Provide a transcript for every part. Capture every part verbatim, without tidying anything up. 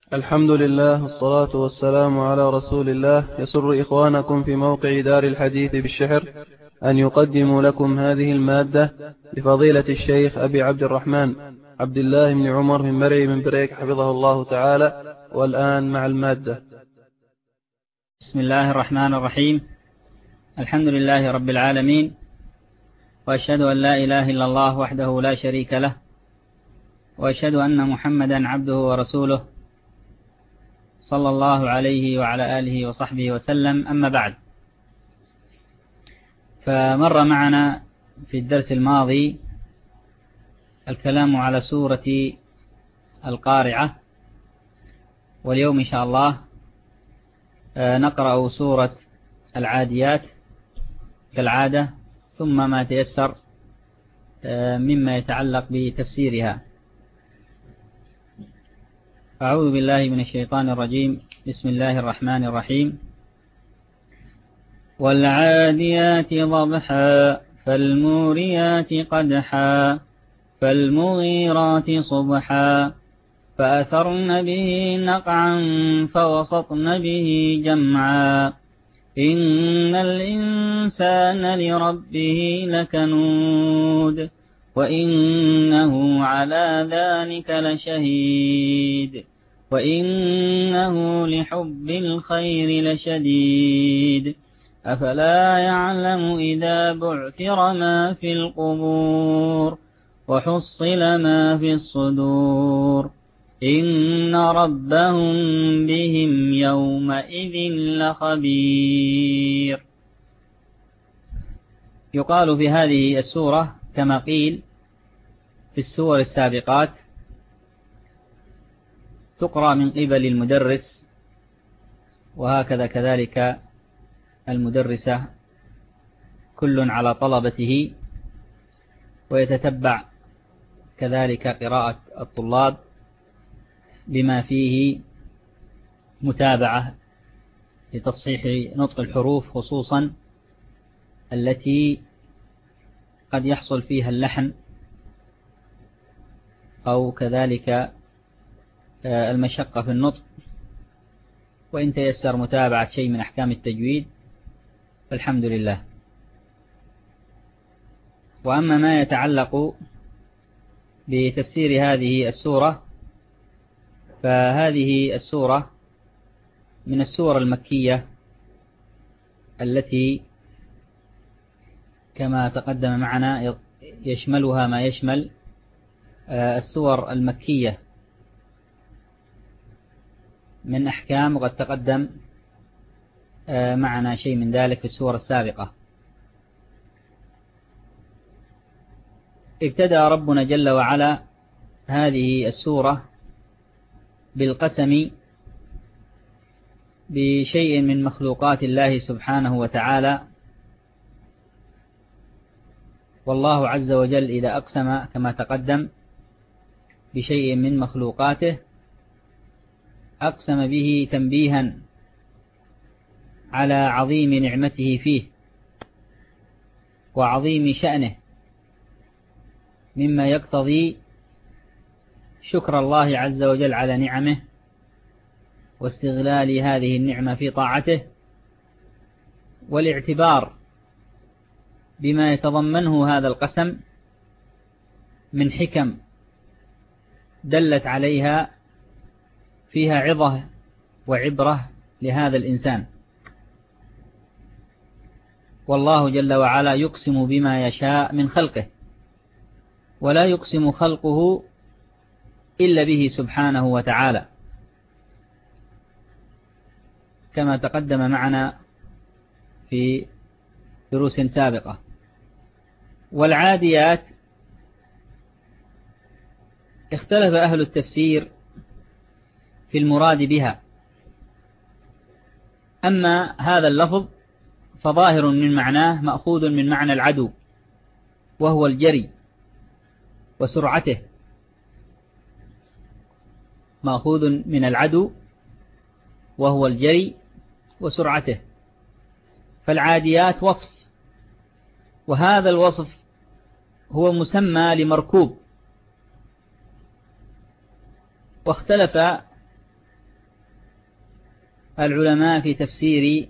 الحمد لله والصلاة والسلام على رسول الله. يسر إخوانكم في موقع دار الحديث بالشحر أن يقدموا لكم هذه المادة لفضيلة الشيخ أبي عبد الرحمن عبد الله بن عمر من مرعي من بريك حفظه الله تعالى. والآن مع المادة. بسم الله الرحمن الرحيم. الحمد لله رب العالمين، وأشهد أن لا إله إلا الله وحده لا شريك له، وأشهد أن محمدا عبده ورسوله صلى الله عليه وعلى آله وصحبه وسلم. أما بعد، فمر معنا في الدرس الماضي الكلام على سورة القارعة، واليوم إن شاء الله نقرأ سورة العاديات كالعادة، ثم ما تيسر مما يتعلق بتفسيرها. أعوذ بالله من الشيطان الرجيم. بسم الله الرحمن الرحيم. والعاديات ضبحا فالموريات قدحا فالمغيرات صبحا فأثرن به نقعا فوسطن به جمعا إن الإنسان لربه لكنود وإنه على ذلك لشهيد وإنه لحب الخير لشديد أفلا يعلم إذا بعثر ما في القبور وحصل ما في الصدور إن ربهم بهم يومئذ لخبير. يقال في هذه السورة كما قيل في السور السابقات، تقرأ من قبل المدرس، وهكذا كذلك المدرسة، كل على طلبته، ويتتبع كذلك قراءة الطلاب بما فيه متابعة لتصحيح نطق الحروف، خصوصا التي قد يحصل فيها اللحن أو كذلك المشقة في النطق. وإن تيسر متابعة شيء من أحكام التجويد فالحمد لله. وأما ما يتعلق بتفسير هذه السورة، فهذه السورة من السور المكية التي كما تقدم معنا يشملها ما يشمل السور المكية من أحكام، وقد تقدم معنا شيء من ذلك في السور السابقة. ابتدأ ربنا جل وعلا هذه السورة بالقسم بشيء من مخلوقات الله سبحانه وتعالى. والله عز وجل إذا أقسم كما تقدم بشيء من مخلوقاته أقسم به تنبيها على عظيم نعمته فيه وعظيم شأنه، مما يقتضي شكر الله عز وجل على نعمه واستغلال هذه النعمة في طاعته، والاعتبار بما يتضمنه هذا القسم من حكم دلت عليها فيها عظة وعبرة لهذا الإنسان. والله جل وعلا يقسم بما يشاء من خلقه، ولا يقسم خلقه إلا به سبحانه وتعالى، كما تقدم معنا في دروس سابقة. والعاديات اختلف أهل التفسير في المراد بها. أما هذا اللفظ فظاهر من معناه مأخوذ من معنى العدو، وهو الجري وسرعته، مأخوذ من العدو وهو الجري وسرعته. فالعاديات وصف، وهذا الوصف هو مسمى لمركوب. واختلف العلماء في تفسير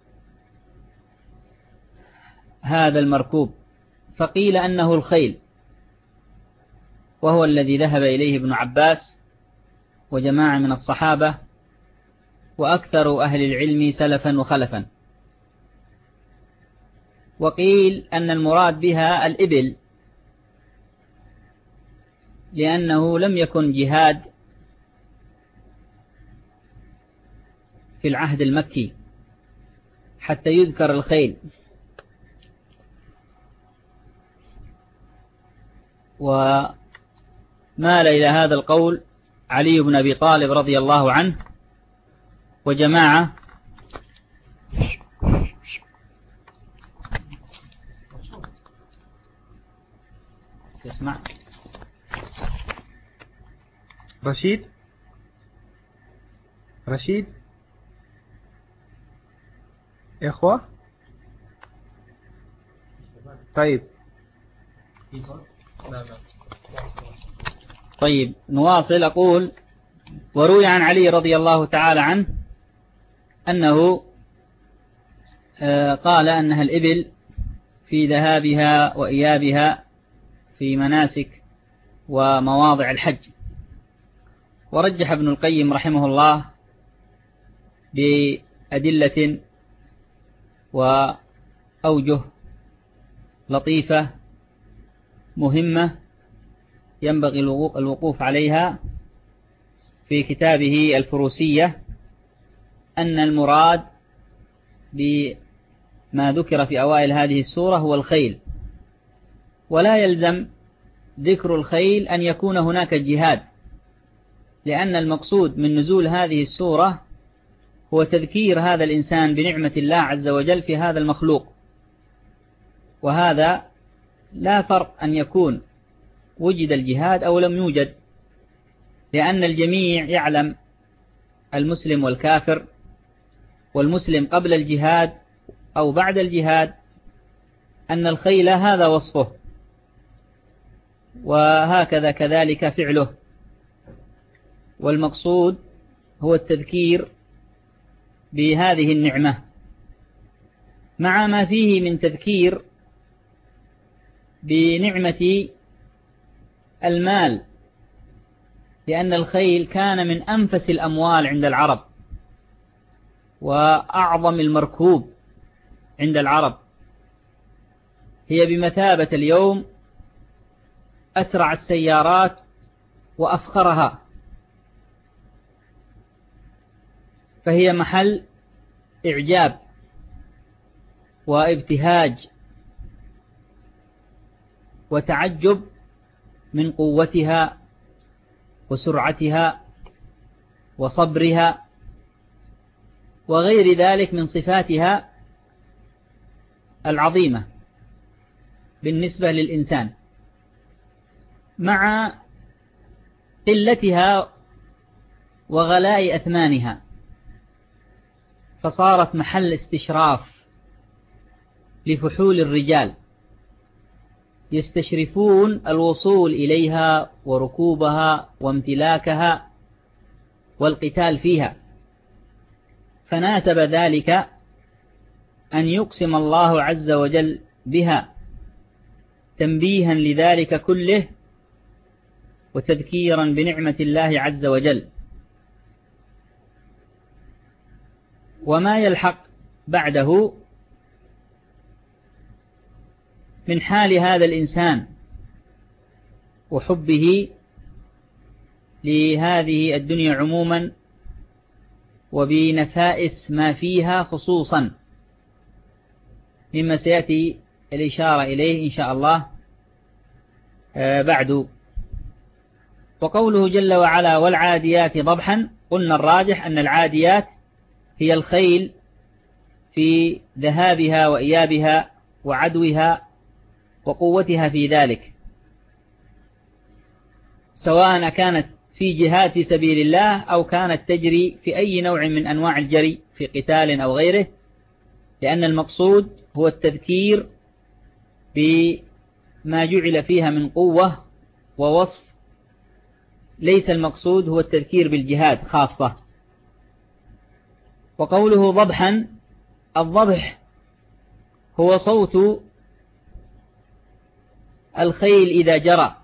هذا المركوب، فقيل أنه الخيل، وهو الذي ذهب إليه ابن عباس وجماعة من الصحابة وأكثر أهل العلم سلفا وخلفا. وقيل أن المراد بها الإبل، لأنه لم يكن جهاد في العهد المكي حتى يذكر الخيل. ومال إلى هذا القول علي بن أبي طالب رضي الله عنه وجماعة اسمع رشيد رشيد إخوة. طيب طيب نواصل. أقول: وروي عن علي رضي الله تعالى عنه أنه قال أنها الإبل في ذهابها وإيابها في مناسك ومواضع الحج. ورجح ابن القيم رحمه الله بأدلة وأوجه لطيفة مهمة ينبغي الوقوف عليها في كتابه الفروسية، أن المراد بما ذكر في أوائل هذه السورة هو الخيل، ولا يلزم ذكر الخيل أن يكون هناك جهاد، لأن المقصود من نزول هذه السورة هو تذكير هذا الإنسان بنعمة الله عز وجل في هذا المخلوق. وهذا لا فرق أن يكون وجد الجهاد أو لم يوجد، لأن الجميع يعلم، المسلم والكافر، والمسلم قبل الجهاد أو بعد الجهاد، أن الخيل هذا وصفه، وهكذا كذلك فعله. والمقصود هو التذكير بهذه النعمة، مع ما فيه من تذكير بنعمة المال، لأن الخيل كان من أنفس الأموال عند العرب وأعظم المركوب عند العرب، هي بمثابة اليوم أسرع السيارات وأفخرها، فهي محل إعجاب وابتهاج وتعجب من قوتها وسرعتها وصبرها وغير ذلك من صفاتها العظيمة بالنسبة للإنسان، مع قلتها وغلاء أثمانها، فصارت محل استشراف لفحول الرجال يستشرفون الوصول إليها وركوبها وامتلاكها والقتال فيها. فناسب ذلك أن يقسم الله عز وجل بها تنبيها لذلك كله وتذكيرا بنعمة الله عز وجل. وما يلحق بعده من حال هذا الإنسان وحبه لهذه الدنيا عموما وبنفائس ما فيها خصوصا، مما سيأتي الإشارة إليه إن شاء الله بعد. وقوله جل وعلا: والعاديات ضبحا، قلنا الراجح أن العاديات هي الخيل في ذهابها وإيابها وعدوها وقوتها في ذلك، سواء كانت في جهاد في سبيل الله أو كانت تجري في أي نوع من أنواع الجري في قتال أو غيره، لأن المقصود هو التذكير بما جعل فيها من قوة ووصف، ليس المقصود هو التذكير بالجهاد خاصة. وقوله ضبحا، الضبح هو صوت الخيل إذا جرى،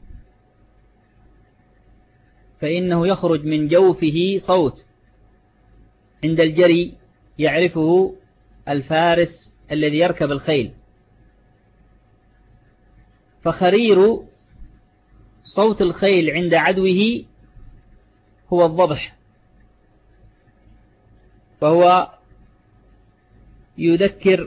فإنه يخرج من جوفه صوت عند الجري يعرفه الفارس الذي يركب الخيل. فخرير صوت الخيل عند عدوه هو الضبح، فهو يذكر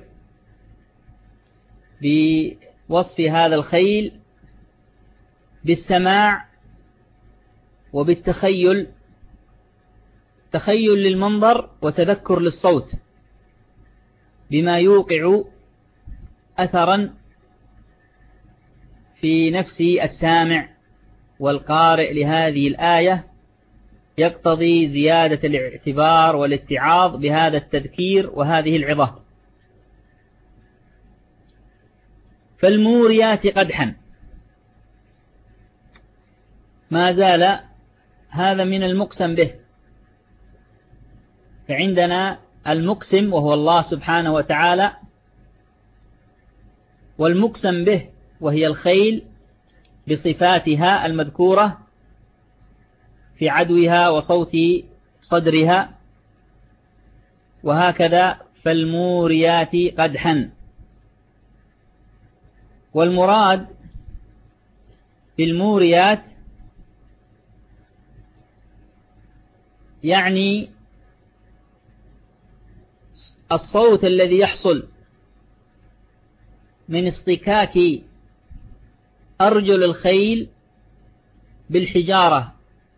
بوصف هذا الخيل بالسماع وبالتخيل، تخيل للمنظر وتذكر للصوت، بما يوقع أثرا في نفس السامع والقارئ لهذه الآية، يقتضي زيادة الاعتبار والاتعاظ بهذا التذكير وهذه العظة. فالموريات قدحا، ما زال هذا من المقسم به، فعندنا المقسم وهو الله سبحانه وتعالى، والمقسم به وهي الخيل بصفاتها المذكورة في عدوها وصوت صدرها، وهكذا فالموريات قدحا. والمراد بالموريات يعني الصوت الذي يحصل من اصطكاك أرجل الخيل بالحجارة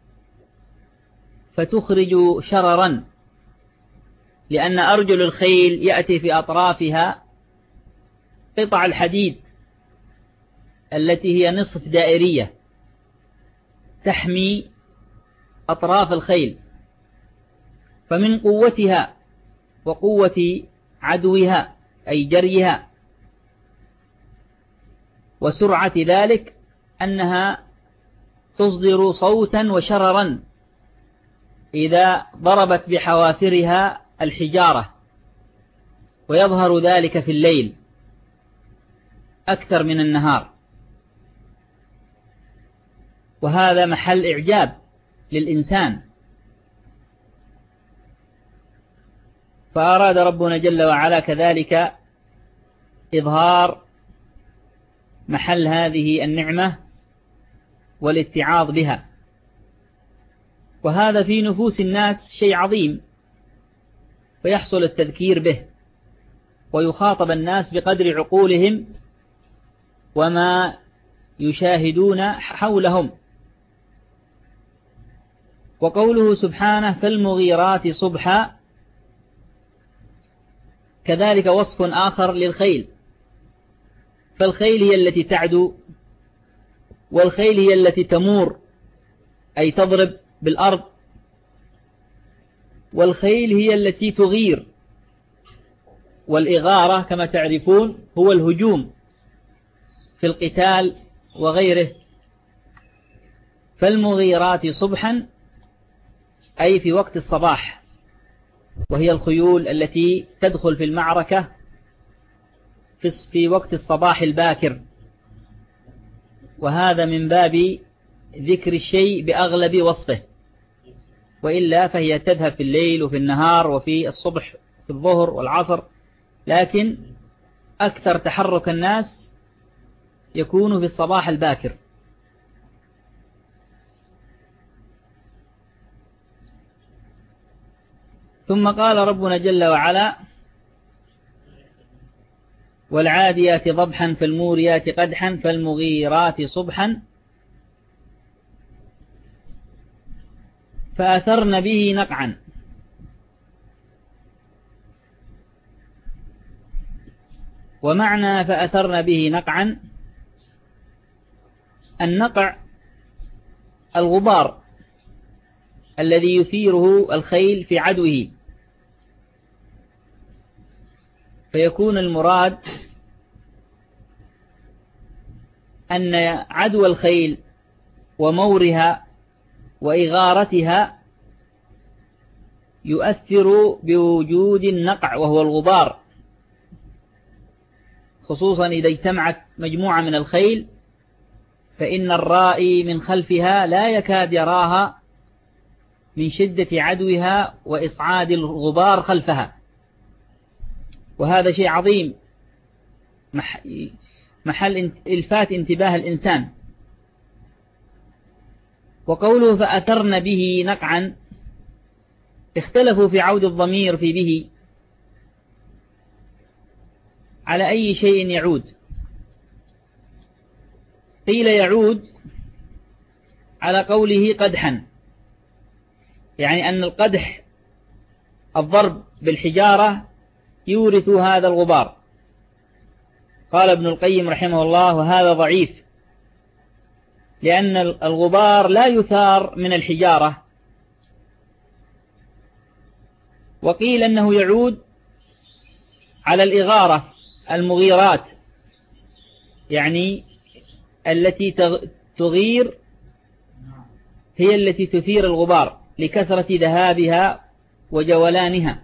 فتخرج شررا، لأن أرجل الخيل يأتي في أطرافها قطع الحديد التي هي نصف دائرية تحمي أطراف الخيل، فمن قوتها وقوة عدوها أي جريها وسرعة ذلك أنها تصدر صوتا وشررا إذا ضربت بحوافرها الحجارة، ويظهر ذلك في الليل أكثر من النهار، وهذا محل إعجاب للإنسان. فأراد ربنا جل وعلا كذلك إظهار محل هذه النعمة والاتعاظ بها، وهذا في نفوس الناس شيء عظيم، فيحصل التذكير به ويخاطب الناس بقدر عقولهم وما يشاهدون حولهم. وقوله سبحانه فالمغيرات صبحا كذلك وصف آخر للخيل، فالخيل هي التي تعدو، والخيل هي التي تمور أي تضرب بالأرض، والخيل هي التي تغير، والإغارة كما تعرفون هو الهجوم في القتال وغيره. فالمغيرات صبحا أي في وقت الصباح، وهي الخيول التي تدخل في المعركة في وقت الصباح الباكر، وهذا من باب ذكر الشيء بأغلب وصفه، وإلا فهي تذهب في الليل وفي النهار وفي الصبح في الظهر والعصر، لكن أكثر تحرك الناس يكون في الصباح الباكر. ثم قال ربنا جل وعلا والعاديات ضبحا فالموريات قدحا فالمغيرات صبحا فأثرن به نقعا. ومعنى فأثرن به نقعا النقع الغبار الذي يثيره الخيل في عدوه، فيكون المراد أن عدو الخيل ومورها وإغارتها يؤثر بوجود النقع وهو الغبار، خصوصا إذا اجتمعت مجموعة من الخيل فإن الرائي من خلفها لا يكاد يراها من شدة عدوها وإصعاد الغبار خلفها، وهذا شيء عظيم محل إلفات انتباه الإنسان. وقوله فأثرن به نقعا، اختلفوا في عود الضمير في به على أي شيء يعود. قيل يعود على قوله قدحا، يعني أن القدح الضرب بالحجارة يورث هذا الغبار. قال ابن القيم رحمه الله وهذا ضعيف، لأن الغبار لا يثار من الحجارة. وقيل أنه يعود على الإغارة المغيرات، يعني التي تغير هي التي تثير الغبار لكثرة ذهابها وجولانها.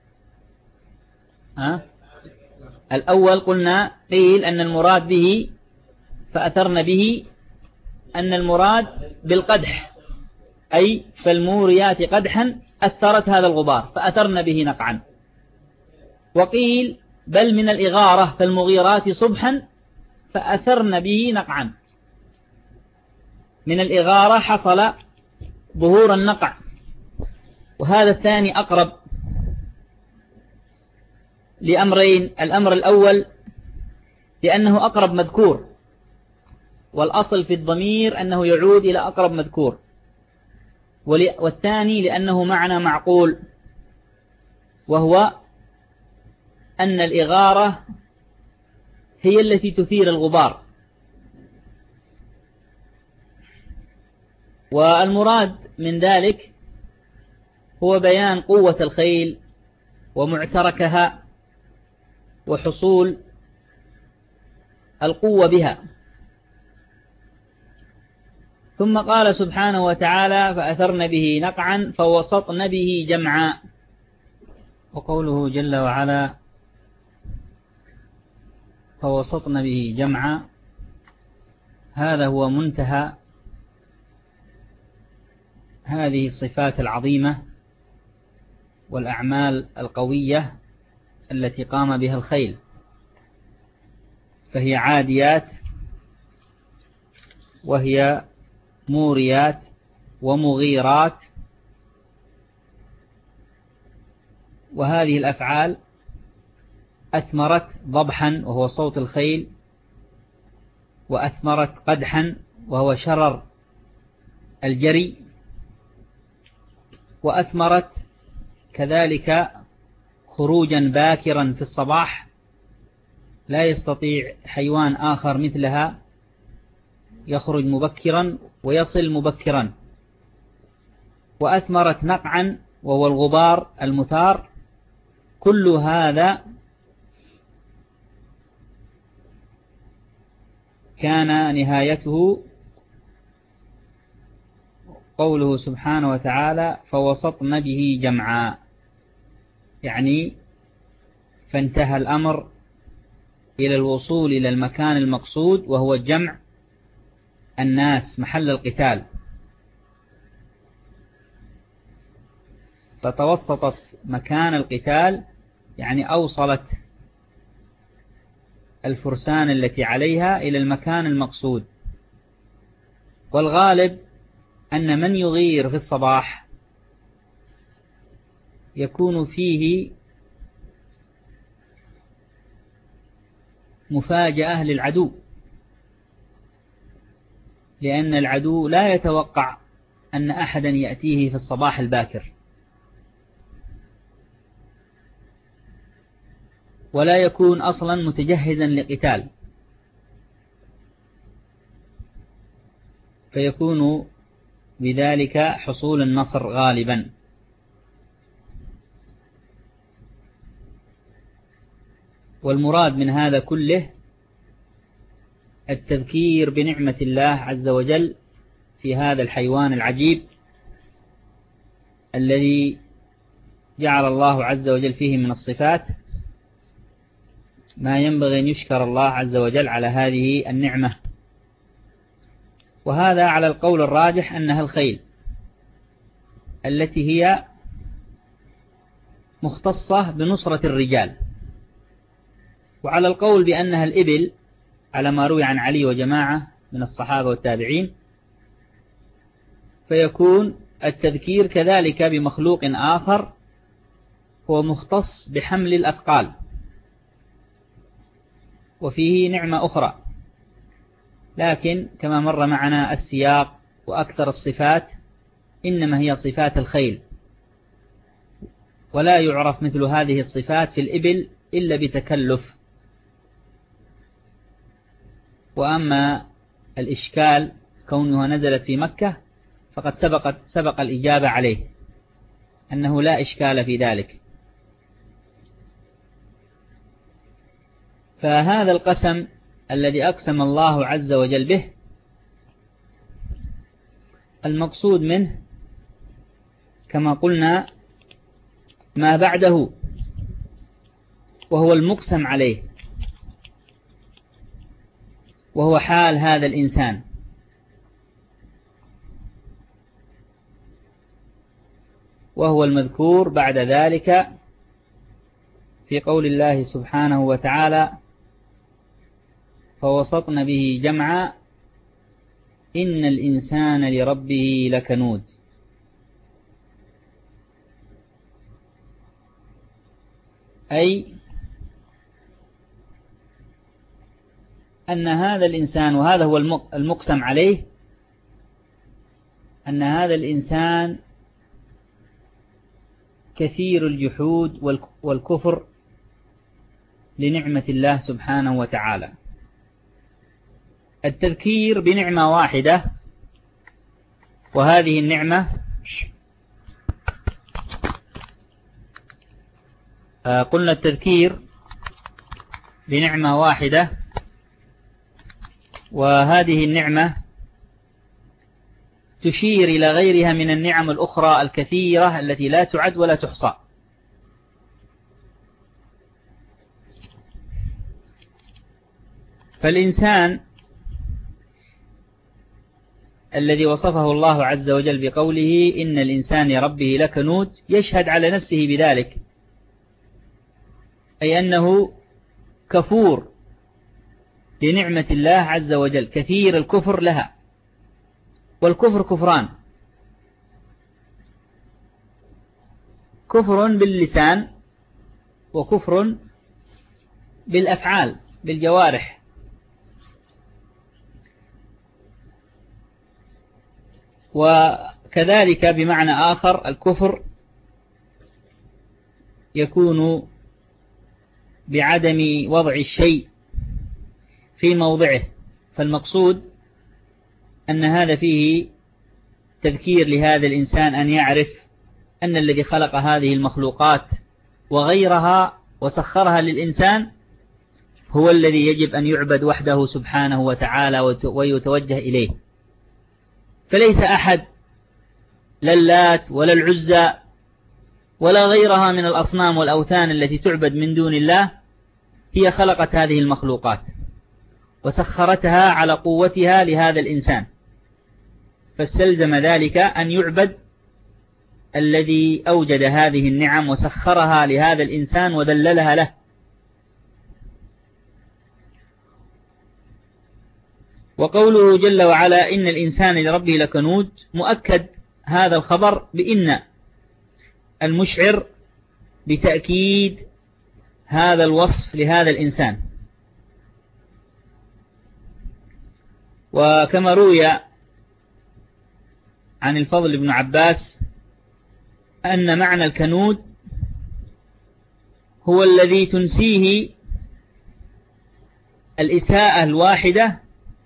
ها؟ الأول قلنا قيل أن المراد به فأثرن به أن المراد بالقدح، أي فالموريات قدحا أثرت هذا الغبار فأثرن به نقعا. وقيل بل من الإغارة فالمغيرات صبحا فأثرن به نقعا. من الإغارة حصل ظهور النقع، وهذا الثاني أقرب لأمرين. الأمر الأول لأنه أقرب مذكور، والأصل في الضمير أنه يعود إلى أقرب مذكور، والثاني لأنه معنى معقول، وهو أن الإغارة هي التي تثير الغبار. والمراد من ذلك هو بيان قوة الخيل ومعتركها وحصول القوة بها. ثم قال سبحانه وتعالى فأثرن به نقعا فوسطن به جمعا. وقوله جل وعلا فوسطن به جمعا، هذا هو منتهى هذه الصفات العظيمة والأعمال القوية التي قام بها الخيل، فهي عاديات وهي موريات ومغيرات. وهذه الأفعال أثمرت ضبحا وهو صوت الخيل، وأثمرت قدحا وهو شرر الجري، وأثمرت كذلك خروجا باكرا في الصباح لا يستطيع حيوان آخر مثلها يخرج مبكرا ويصل مبكرا. وأثمرت نقعا وهو الغبار المثار. كل هذا كان نهايته قوله سبحانه وتعالى فوسطن به جمعا، يعني فانتهى الأمر إلى الوصول إلى المكان المقصود وهو جمع الناس محل القتال. فتوسطت مكان القتال يعني أوصلت الفرسان التي عليها إلى المكان المقصود. والغالب أن من يغير في الصباح يكون فيه مفاجأة للعدو، لأن العدو لا يتوقع أن أحدا يأتيه في الصباح الباكر، ولا يكون أصلا متجهزا لقتال، فيكون بذلك حصول النصر غالبا. والمراد من هذا كله التذكير بنعمة الله عز وجل في هذا الحيوان العجيب الذي جعل الله عز وجل فيه من الصفات ما ينبغي أن يشكر الله عز وجل على هذه النعمة، وهذا على القول الراجح أنها الخيل التي هي مختصة بنصرة الرجال، وعلى القول بأنها الإبل على ما روي عن علي وجماعة من الصحابة والتابعين، فيكون التذكير كذلك بمخلوق آخر هو مختص بحمل الأثقال، وفيه نعمة أخرى، لكن كما مر معنا السياق وأكثر الصفات إنما هي صفات الخيل، ولا يعرف مثل هذه الصفات في الإبل إلا بتكلف. وأما الإشكال كونها نزلت في مكة فقد سبقت سبق الإجابة عليه أنه لا إشكال في ذلك. فهذا القسم الذي أقسم الله عز وجل به المقصود منه كما قلنا ما بعده، وهو المقسم عليه، وهو حال هذا الإنسان، وهو المذكور بعد ذلك في قول الله سبحانه وتعالى: فوسطن به جمعا إن الإنسان لربه لكنود. أي أن هذا الإنسان، وهذا هو المقسم عليه، أن هذا الإنسان كثير الجحود والكفر لنعمة الله سبحانه وتعالى. التذكير بنعمة واحدة، وهذه النعمة قلنا التذكير بنعمة واحدة، وهذه النعمة تشير إلى غيرها من النعم الأخرى الكثيرة التي لا تعد ولا تحصى. فالإنسان الذي وصفه الله عز وجل بقوله إن الإنسان لربه لكنود يشهد على نفسه بذلك، أي أنه كفور لنعمة الله عز وجل، كثير الكفر لها. والكفر كفران: كفر باللسان، وكفر بالأفعال بالجوارح. وكذلك بمعنى آخر الكفر يكون بعدم وضع الشيء في موضعه، فالمقصود أن هذا فيه تذكير لهذا الإنسان أن يعرف أن الذي خلق هذه المخلوقات وغيرها وسخرها للإنسان هو الذي يجب أن يعبد وحده سبحانه وتعالى ويتوجه إليه، فليس أحد، لا اللات ولا العزى ولا غيرها من الأصنام والأوثان التي تعبد من دون الله هي خلقت هذه المخلوقات وسخرتها على قوتها لهذا الإنسان، فاستلزم ذلك أن يعبد الذي أوجد هذه النعم وسخرها لهذا الإنسان وذللها له. وقوله جل وعلا إن الإنسان لربه لكنود مؤكد هذا الخبر بإن المشعر بتأكيد هذا الوصف لهذا الإنسان. وكما روي عن الفضل بن عباس أن معنى الكنود هو الذي تنسيه الإساءة الواحدة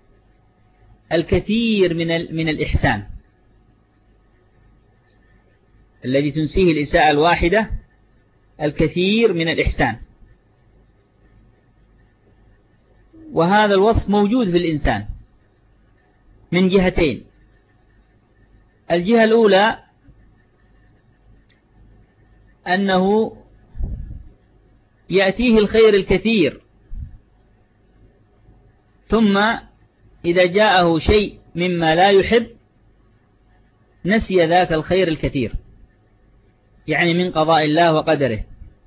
الكثير من من الإحسان، الذي تنسيه الإساءة الواحدة الكثير من الإحسان. وهذا الوصف موجود في الإنسان من جهتين: الجهة الأولى أنه يأتيه الخير الكثير، ثم إذا جاءه شيء مما لا يحب نسي ذاك الخير الكثير، يعني من قضاء الله وقدره.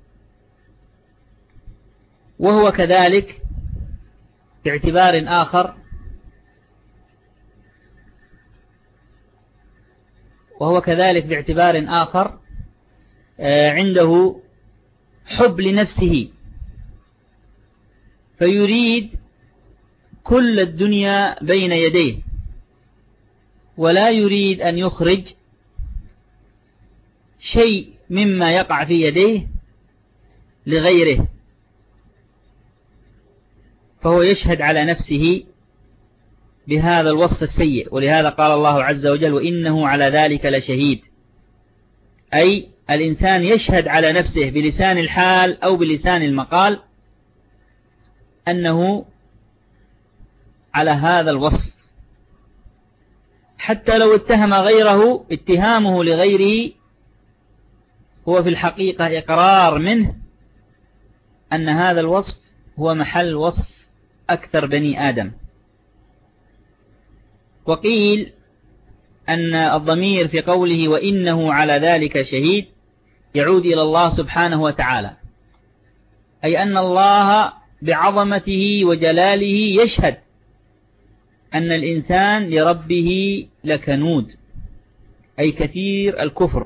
وهو كذلك باعتبار آخر وهو كذلك باعتبار آخر عنده حب لنفسه، فيريد كل الدنيا بين يديه، ولا يريد أن يخرج شيء مما يقع في يديه لغيره، فهو يشهد على نفسه بهذا الوصف السيء. ولهذا قال الله عز وجل: وإنه على ذلك لشهيد، أي الإنسان يشهد على نفسه بلسان الحال أو بلسان المقال أنه على هذا الوصف، حتى لو اتهم غيره، اتهامه لغيره هو في الحقيقة إقرار منه أن هذا الوصف هو محل وصف أكثر بني آدم. وقيل أن الضمير في قوله وإنه على ذلك شهيد يعود إلى الله سبحانه وتعالى، أي أن الله بعظمته وجلاله يشهد أن الإنسان لربه لكنود، أي كثير الكفر،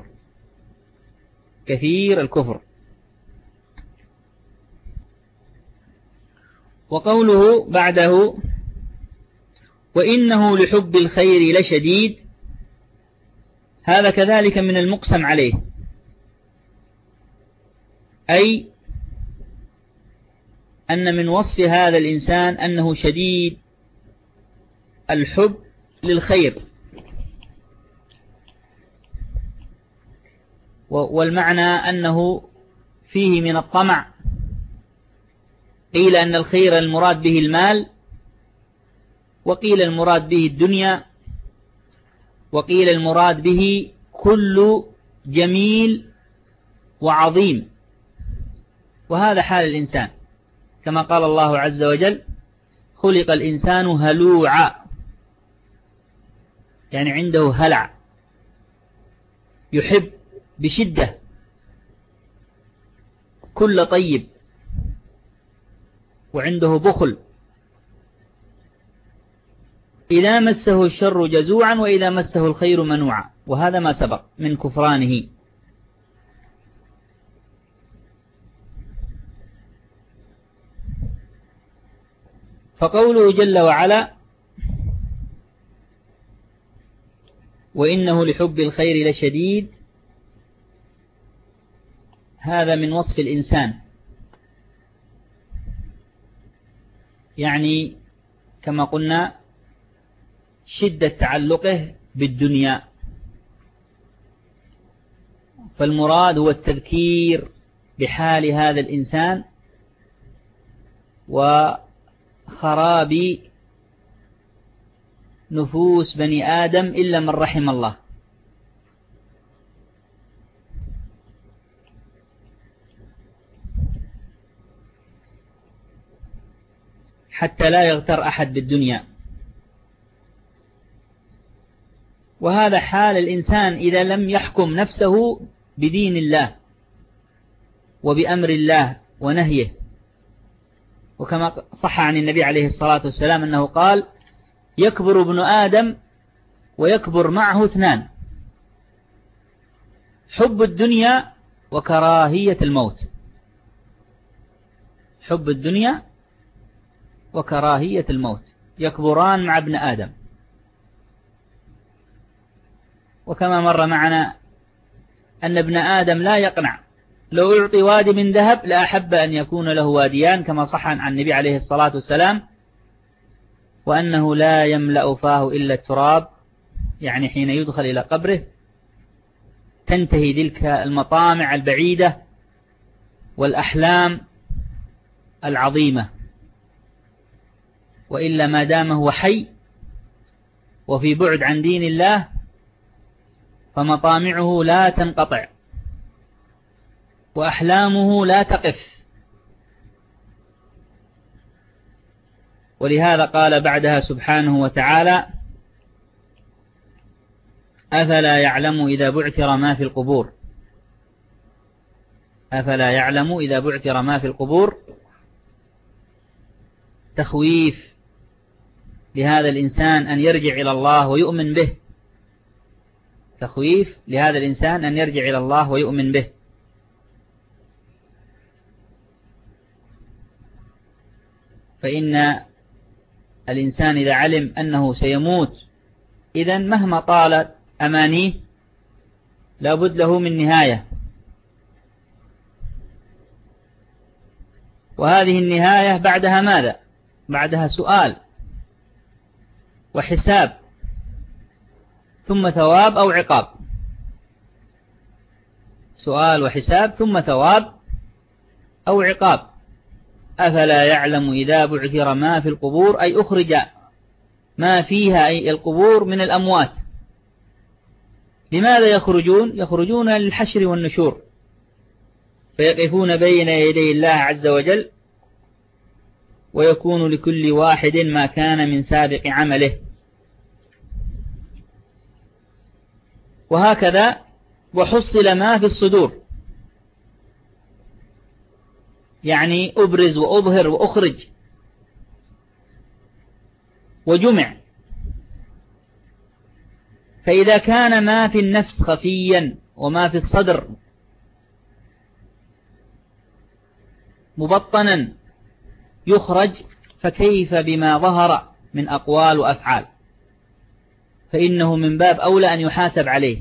كثير الكفر. وقوله بعده وإنه لحب الخير لشديد، هذا كذلك من المقسم عليه، أي أن من وصف هذا الإنسان أنه شديد الحب للخير. والمعنى أنه فيه من الطمع، قيل أن الخير المراد به المال، وقيل المراد به الدنيا، وقيل المراد به كل جميل وعظيم. وهذا حال الإنسان، كما قال الله عز وجل: خلق الإنسان هلوعا، يعني عنده هلع، يحب بشدة كل طيب، وعنده بخل، إذا مسه الشر جزوعا وإذا مسه الخير منوعا، وهذا ما سبق من كفرانه. فقوله جل وعلا وإنه لحب الخير لشديد، هذا من وصف الإنسان، يعني كما قلنا شدة تعلقه بالدنيا. فالمراد هو التذكير بحال هذا الإنسان وخراب نفوس بني آدم إلا من رحم الله. حتى لا يغتر أحد بالدنيا. وهذا حال الإنسان إذا لم يحكم نفسه بدين الله وبأمر الله ونهيه. وكما صح عن النبي عليه الصلاة والسلام أنه قال: يكبر ابن آدم ويكبر معه اثنان: حب الدنيا وكراهية الموت. حب الدنيا وكراهية الموت يكبران مع ابن آدم. وكما مر معنا أن ابن آدم لا يقنع، لو أعطي وادي من ذهب لأحب أن يكون له واديان، كما صح عن النبي عليه الصلاة والسلام، وأنه لا يملأ فاه إلا التراب، يعني حين يدخل إلى قبره تنتهي تلك المطامع البعيدة والأحلام العظيمة. وإلا ما دام هو حي وفي بعد عن دين الله فمطامعه لا تنقطع، وأحلامه لا تقف. ولهذا قال بعدها سبحانه وتعالى: أفلا يعلم إذا بعثر ما في القبور أفلا يعلم إذا بعثر ما في القبور تخويف لهذا الإنسان أن يرجع إلى الله ويؤمن به تخويف لهذا الإنسان أن يرجع إلى الله ويؤمن به. فإن الإنسان إذا علم أنه سيموت إذن مهما طالت أمانيه لابد له من نهاية، وهذه النهاية بعدها ماذا؟ بعدها سؤال وحساب، ثم ثواب أو عقاب. سؤال وحساب ثم ثواب أو عقاب. أفلا يعلم إذا بعثر ما في القبور، أي أخرج ما فيها أي القبور من الأموات. لماذا يخرجون؟ يخرجون للحشر والنشور، فيقفون بين يدي الله عز وجل، ويكون لكل واحد ما كان من سابق عمله. وهكذا وحصل ما في الصدور، يعني أبرز وأظهر وأخرج وجمع. فإذا كان ما في النفس خفيا وما في الصدر مبطنا يخرج، فكيف بما ظهر من أقوال وأفعال؟ فإنه من باب أولى أن يحاسب عليه.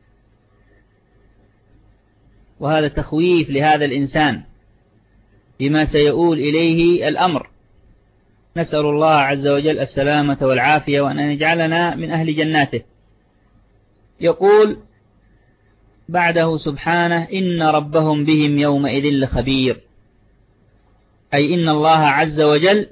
وهذا تخويف لهذا الإنسان بما سيؤول إليه الأمر. نسأل الله عز وجل السلامة والعافية، وأن يجعلنا من أهل جناته. يقول بعده سبحانه: إن ربهم بهم يومئذ لخبير، أي إن الله عز وجل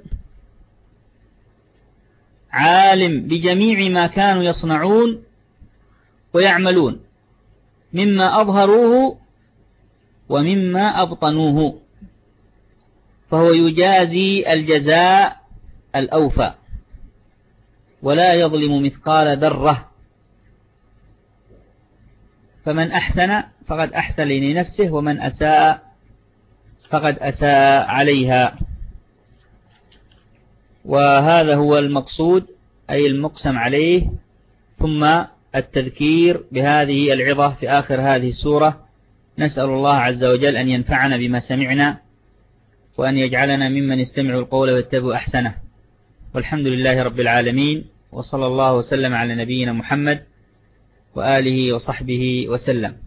عالم بجميع ما كانوا يصنعون ويعملون مما أظهروه ومما أبطنوه، فهو يجازي الجزاء الأوفى ولا يظلم مثقال ذرة. فمن أحسن فقد أحسن لنفسه، ومن أساء فقد أساء عليها. وهذا هو المقصود، أي المقسم عليه، ثم التذكير بهذه العظة في آخر هذه السورة. نسأل الله عز وجل أن ينفعنا بما سمعنا، وأن يجعلنا ممن يستمع القول ويتبع أحسنه. والحمد لله رب العالمين، وصلى الله وسلم على نبينا محمد وآله وصحبه وسلم.